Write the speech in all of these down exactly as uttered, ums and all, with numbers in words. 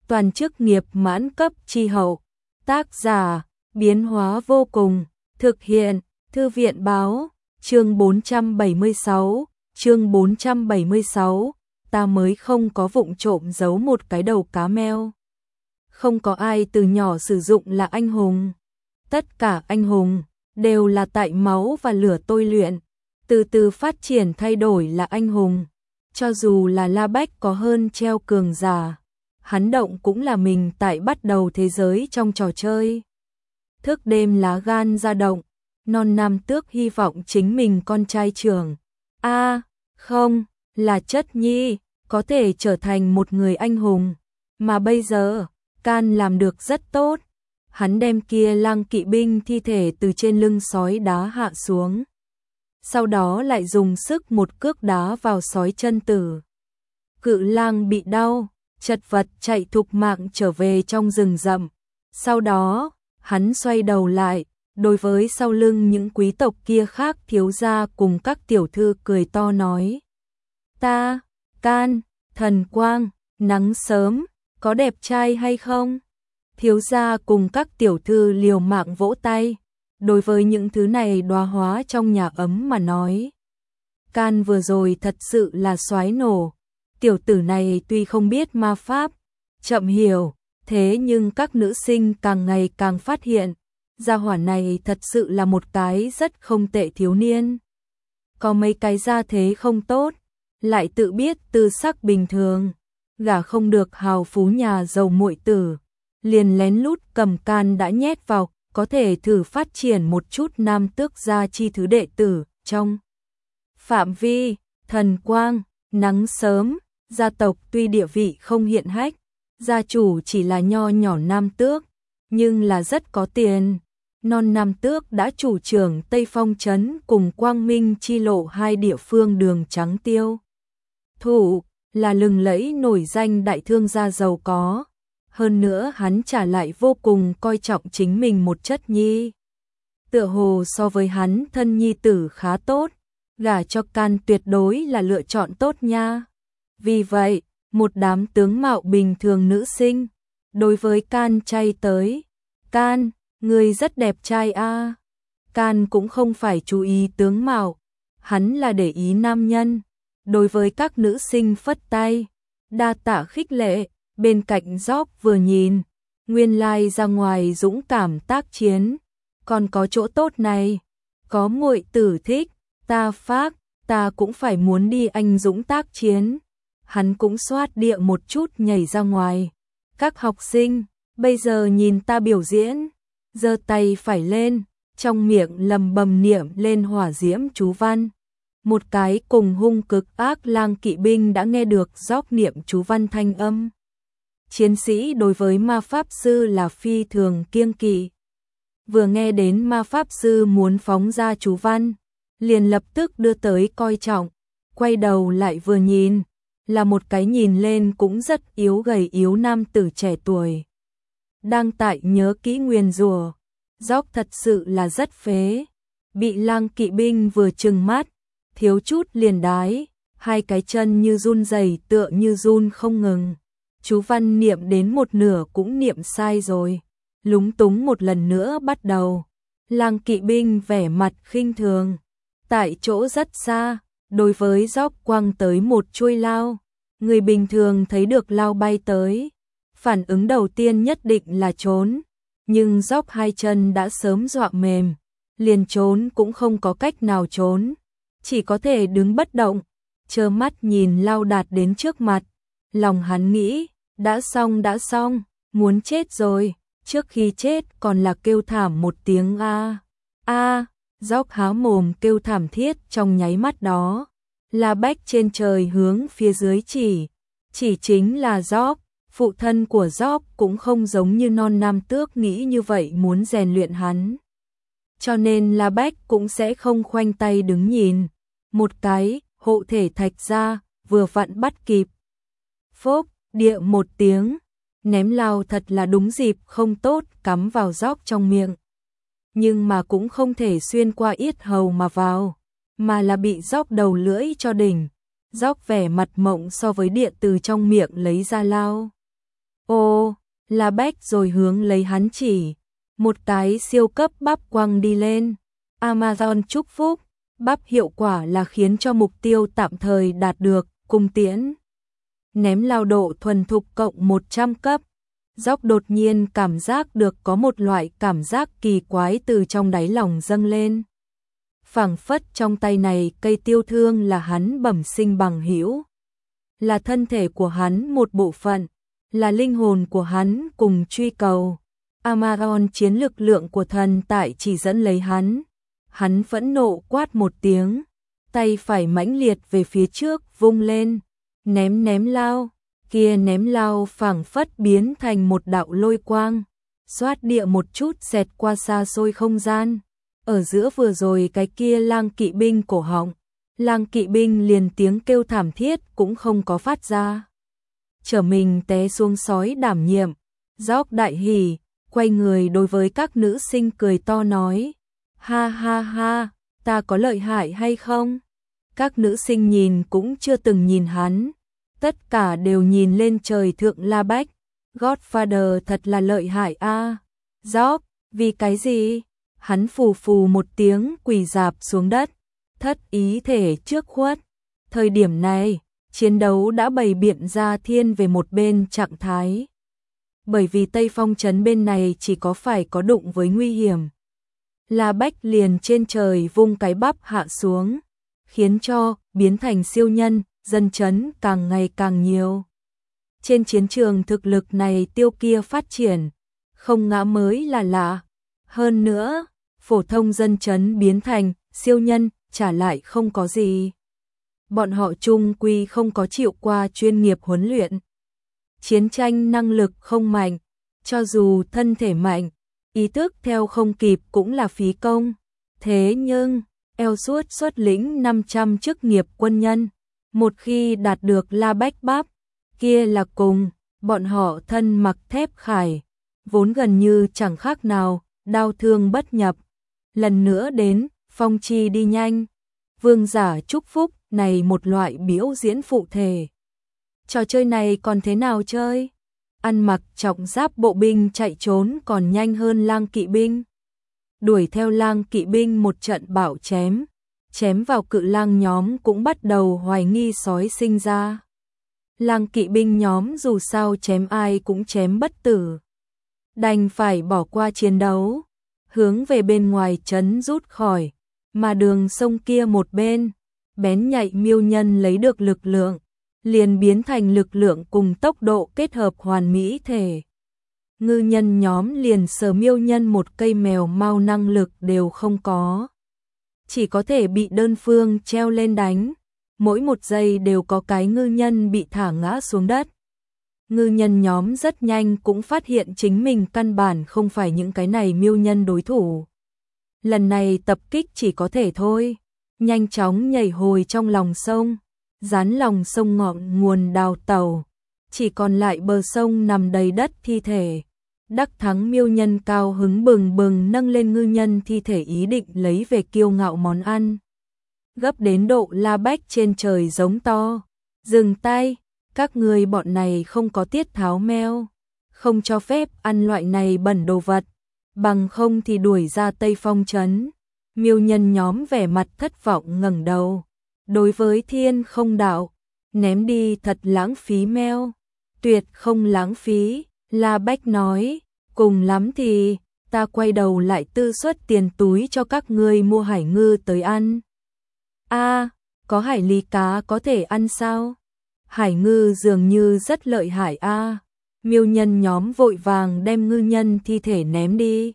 toàn chức nghiệp mãn cấp chi hậu. Tác giả, biến hóa vô cùng, thực hiện, Thư viện báo, chương bốn trăm bảy mươi sáu, chương bốn trăm bảy mươi sáu, ta mới không có vụng trộm giấu một cái đầu cá meo. Không có ai từ nhỏ sử dụng là anh hùng. Tất cả anh hùng đều là tại máu và lửa tôi luyện, từ từ phát triển thay đổi là anh hùng. Cho dù là La Bách có hơn treo cường giả, hắn động cũng là mình tại bắt đầu thế giới trong trò chơi. Thức đêm lá gan ra động, non nam tước hy vọng chính mình con trai trưởng. A, à, không, là chất nhi, có thể trở thành một người anh hùng. Mà bây giờ, Can làm được rất tốt. Hắn đem kia lang kỵ binh thi thể từ trên lưng sói đá hạ xuống. Sau đó lại dùng sức một cước đá vào sói chân tử. Cự lang bị đau, chật vật chạy thục mạng trở về trong rừng rậm. Sau đó, hắn xoay đầu lại, đối với sau lưng những quý tộc kia khác thiếu gia cùng các tiểu thư cười to nói. Ta, Can, thần quang, nắng sớm, có đẹp trai hay không? Thiếu gia cùng các tiểu thư liều mạng vỗ tay. Đối với những thứ này đóa hóa trong nhà ấm mà nói. Can vừa rồi thật sự là soái nổ. Tiểu tử này tuy không biết ma pháp, chậm hiểu, thế nhưng các nữ sinh càng ngày càng phát hiện. Gia hỏa này thật sự là một cái rất không tệ thiếu niên. Có mấy cái gia thế không tốt, lại tự biết tư sắc bình thường, gả không được hào phú nhà giàu muội tử, liền lén lút cầm Can đã nhét vào, có thể thử phát triển một chút nam tước gia chi thứ đệ tử trong phạm vi thần quang, nắng sớm. Gia tộc tuy địa vị không hiện hách, gia chủ chỉ là nho nhỏ nam tước, nhưng là rất có tiền. Non nam tước đã chủ trưởng Tây Phong Trấn cùng Quang Minh chi lộ hai địa phương đường trắng tiêu. Thủ là lừng lẫy nổi danh đại thương gia giàu có. Hơn nữa hắn trả lại vô cùng coi trọng chính mình một chất nhi. Tựa hồ so với hắn thân nhi tử khá tốt, gả cho Can tuyệt đối là lựa chọn tốt nha. Vì vậy, một đám tướng mạo bình thường nữ sinh, đối với Can chay tới. Can, người rất đẹp trai a. À. Can cũng không phải chú ý tướng mạo, hắn là để ý nam nhân. Đối với các nữ sinh phất tay, đa tạ khích lệ. Bên cạnh Job vừa nhìn, nguyên lai ra ngoài dũng cảm tác chiến, còn có chỗ tốt này, có muội tử thích, ta phác, ta cũng phải muốn đi anh dũng tác chiến. Hắn cũng xoát địa một chút nhảy ra ngoài. Các học sinh, bây giờ nhìn ta biểu diễn, giơ tay phải lên, trong miệng lầm bầm niệm lên hỏa diễm chú văn. Một cái cùng hung cực ác lang kỵ binh đã nghe được Job niệm chú văn thanh âm. Chiến sĩ đối với ma pháp sư là phi thường kiêng kỵ. Vừa nghe đến ma pháp sư muốn phóng ra chú văn, liền lập tức đưa tới coi trọng, quay đầu lại vừa nhìn, là một cái nhìn lên cũng rất yếu gầy yếu nam tử trẻ tuổi. Đang tại nhớ kỹ nguyền rủa, Dốc thật sự là rất phế, bị lang kỵ binh vừa trừng mắt, thiếu chút liền đái, hai cái chân như run rẩy tựa như run không ngừng. Chú văn niệm đến một nửa cũng niệm sai rồi, lúng túng một lần nữa bắt đầu. Lang kỵ binh vẻ mặt khinh thường, tại chỗ rất xa, đối với Dốc quăng tới một chuôi lao. Người bình thường thấy được lao bay tới, phản ứng đầu tiên nhất định là trốn, nhưng Dốc hai chân đã sớm dọa mềm, liền trốn cũng không có cách nào trốn, chỉ có thể đứng bất động, trơ mắt nhìn lao đạt đến trước mặt. Lòng hắn nghĩ, đã xong đã xong, muốn chết rồi, trước khi chết còn là kêu thảm một tiếng a. A, Dốc há mồm kêu thảm thiết trong nháy mắt đó. La Bách trên trời hướng phía dưới chỉ, chỉ chính là Dốc. Phụ thân của Dốc cũng không giống như non nam tước nghĩ như vậy muốn rèn luyện hắn. Cho nên La Bách cũng sẽ không khoanh tay đứng nhìn. Một cái, hộ thể thạch ra, vừa vặn bắt kịp. Phốp, địa một tiếng, ném lao thật là đúng dịp không tốt cắm vào Dốc trong miệng. Nhưng mà cũng không thể xuyên qua yết hầu mà vào, mà là bị Dốc đầu lưỡi cho đỉnh. Dốc vẻ mặt mộng so với địa từ trong miệng lấy ra lao. Ô, La Bách rồi hướng lấy hắn chỉ. Một cái siêu cấp bắp quăng đi lên. Amazon chúc phúc. Bắp hiệu quả là khiến cho mục tiêu tạm thời đạt được, cung tiễn. Ném lao độ thuần thục cộng một trăm cấp. Dốc đột nhiên cảm giác được có một loại cảm giác kỳ quái từ trong đáy lòng dâng lên. Phảng phất trong tay này cây tiêu thương là hắn bẩm sinh bằng hữu, là thân thể của hắn một bộ phận, là linh hồn của hắn cùng truy cầu. Amazon chiến lực lượng của thần tại chỉ dẫn lấy hắn. Hắn phẫn nộ quát một tiếng, tay phải mãnh liệt về phía trước vung lên, ném ném lao, kia ném lao phảng phất biến thành một đạo lôi quang, xoát địa một chút xẹt qua xa xôi không gian. Ở giữa vừa rồi cái kia lang kỵ binh cổ họng, lang kỵ binh liền tiếng kêu thảm thiết cũng không có phát ra. Trở mình té xuống sói đảm nhiệm, Dốc đại hỉ, quay người đối với các nữ sinh cười to nói, ha ha ha, ta có lợi hại hay không? Các nữ sinh nhìn cũng chưa từng nhìn hắn, tất cả đều nhìn lên trời thượng La Bách. Godfather thật là lợi hại a. À. Dốc, vì cái gì? Hắn phù phù một tiếng quỳ rạp xuống đất, thất ý thể trước khuất. Thời điểm này, chiến đấu đã bày biện ra thiên về một bên trạng thái. Bởi vì Tây Phong trấn bên này chỉ có phải có đụng với nguy hiểm. La Bách liền trên trời vung cái bắp hạ xuống, khiến cho biến thành siêu nhân, dân trấn càng ngày càng nhiều. Trên chiến trường thực lực này tiêu kia phát triển, không ngã mới là lạ. Hơn nữa, phổ thông dân trấn biến thành siêu nhân, trả lại không có gì. Bọn họ chung quy không có chịu qua chuyên nghiệp huấn luyện. Chiến tranh năng lực không mạnh, cho dù thân thể mạnh, ý thức theo không kịp cũng là phí công. Thế nhưng, eo suốt xuất lĩnh năm trăm chức nghiệp quân nhân, một khi đạt được La Bách bắp, kia là cùng, bọn họ thân mặc thép khải, vốn gần như chẳng khác nào, đau thương bất nhập. Lần nữa đến, phong chi đi nhanh, vương giả chúc phúc này một loại biểu diễn phụ thể. Trò chơi này còn thế nào chơi? Ăn mặc trọng giáp bộ binh chạy trốn còn nhanh hơn lang kỵ binh. Đuổi theo lang kỵ binh một trận bạo chém, chém vào cự lang nhóm cũng bắt đầu hoài nghi sói sinh ra. Lang kỵ binh nhóm dù sao chém ai cũng chém bất tử, đành phải bỏ qua chiến đấu, hướng về bên ngoài trấn rút khỏi, mà đường sông kia một bên, bén nhạy miêu nhân lấy được lực lượng, liền biến thành lực lượng cùng tốc độ kết hợp hoàn mỹ thể. Ngư nhân nhóm liền sờ miêu nhân một cây mèo mau năng lực đều không có. Chỉ có thể bị đơn phương treo lên đánh, mỗi một giây đều có cái ngư nhân bị thả ngã xuống đất. Ngư nhân nhóm rất nhanh cũng phát hiện chính mình căn bản không phải những cái này miêu nhân đối thủ. Lần này tập kích chỉ có thể thôi, nhanh chóng nhảy hồi trong lòng sông, dán lòng sông ngọn nguồn đào tàu, chỉ còn lại bờ sông nằm đầy đất thi thể. Đắc thắng miêu nhân cao hứng bừng bừng nâng lên ngư nhân thi thể ý định lấy về kiêu ngạo món ăn. Gấp đến độ La Bách trên trời giống to, dừng tay, các người bọn này không có tiết tháo meo, không cho phép ăn loại này bẩn đồ vật, bằng không thì đuổi ra Tây Phong trấn. Miêu nhân nhóm vẻ mặt thất vọng ngẩng đầu, đối với thiên không đạo, ném đi thật lãng phí meo, tuyệt không lãng phí. La Bách nói, cùng lắm thì, ta quay đầu lại tư suất tiền túi cho các ngươi mua hải ngư tới ăn. A, à, có hải ly cá có thể ăn sao? Hải ngư dường như rất lợi hại a. À. Miêu nhân nhóm vội vàng đem ngư nhân thi thể ném đi.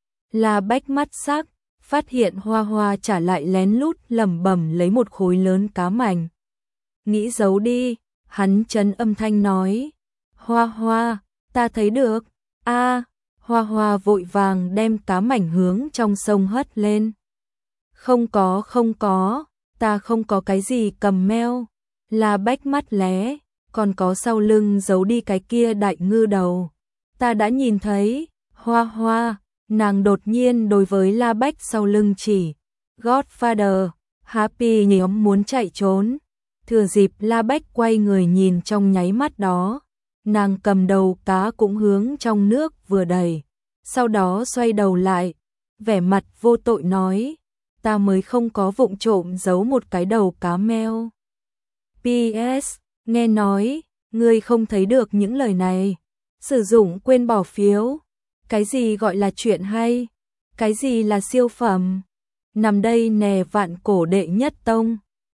La Bách mắt sắc, phát hiện Hoa Hoa trả lại lén lút lẩm bẩm lấy một khối lớn cá mảnh. Nghĩ giấu đi, hắn trấn âm thanh nói, Hoa Hoa, ta thấy được. A, à, Hoa Hoa vội vàng đem cá mảnh hướng trong sông hất lên. Không có không có, ta không có cái gì cầm meo. La Bách mắt lé, còn có sau lưng giấu đi cái kia đại ngư đầu. Ta đã nhìn thấy. Hoa Hoa, nàng đột nhiên đối với La Bách sau lưng chỉ. Godfather, Happy nhóm muốn chạy trốn. Thừa dịp La Bách quay người nhìn trong nháy mắt đó, Nàng cầm đầu cá cũng hướng trong nước vừa đẩy, sau đó xoay đầu lại, vẻ mặt vô tội nói, ta mới không có vụng trộm giấu một cái đầu cá meo. pê ét, nghe nói, ngươi không thấy được những lời này, sử dụng quên bỏ phiếu, cái gì gọi là chuyện hay, cái gì là siêu phẩm, nằm đây nè vạn cổ đệ nhất tông.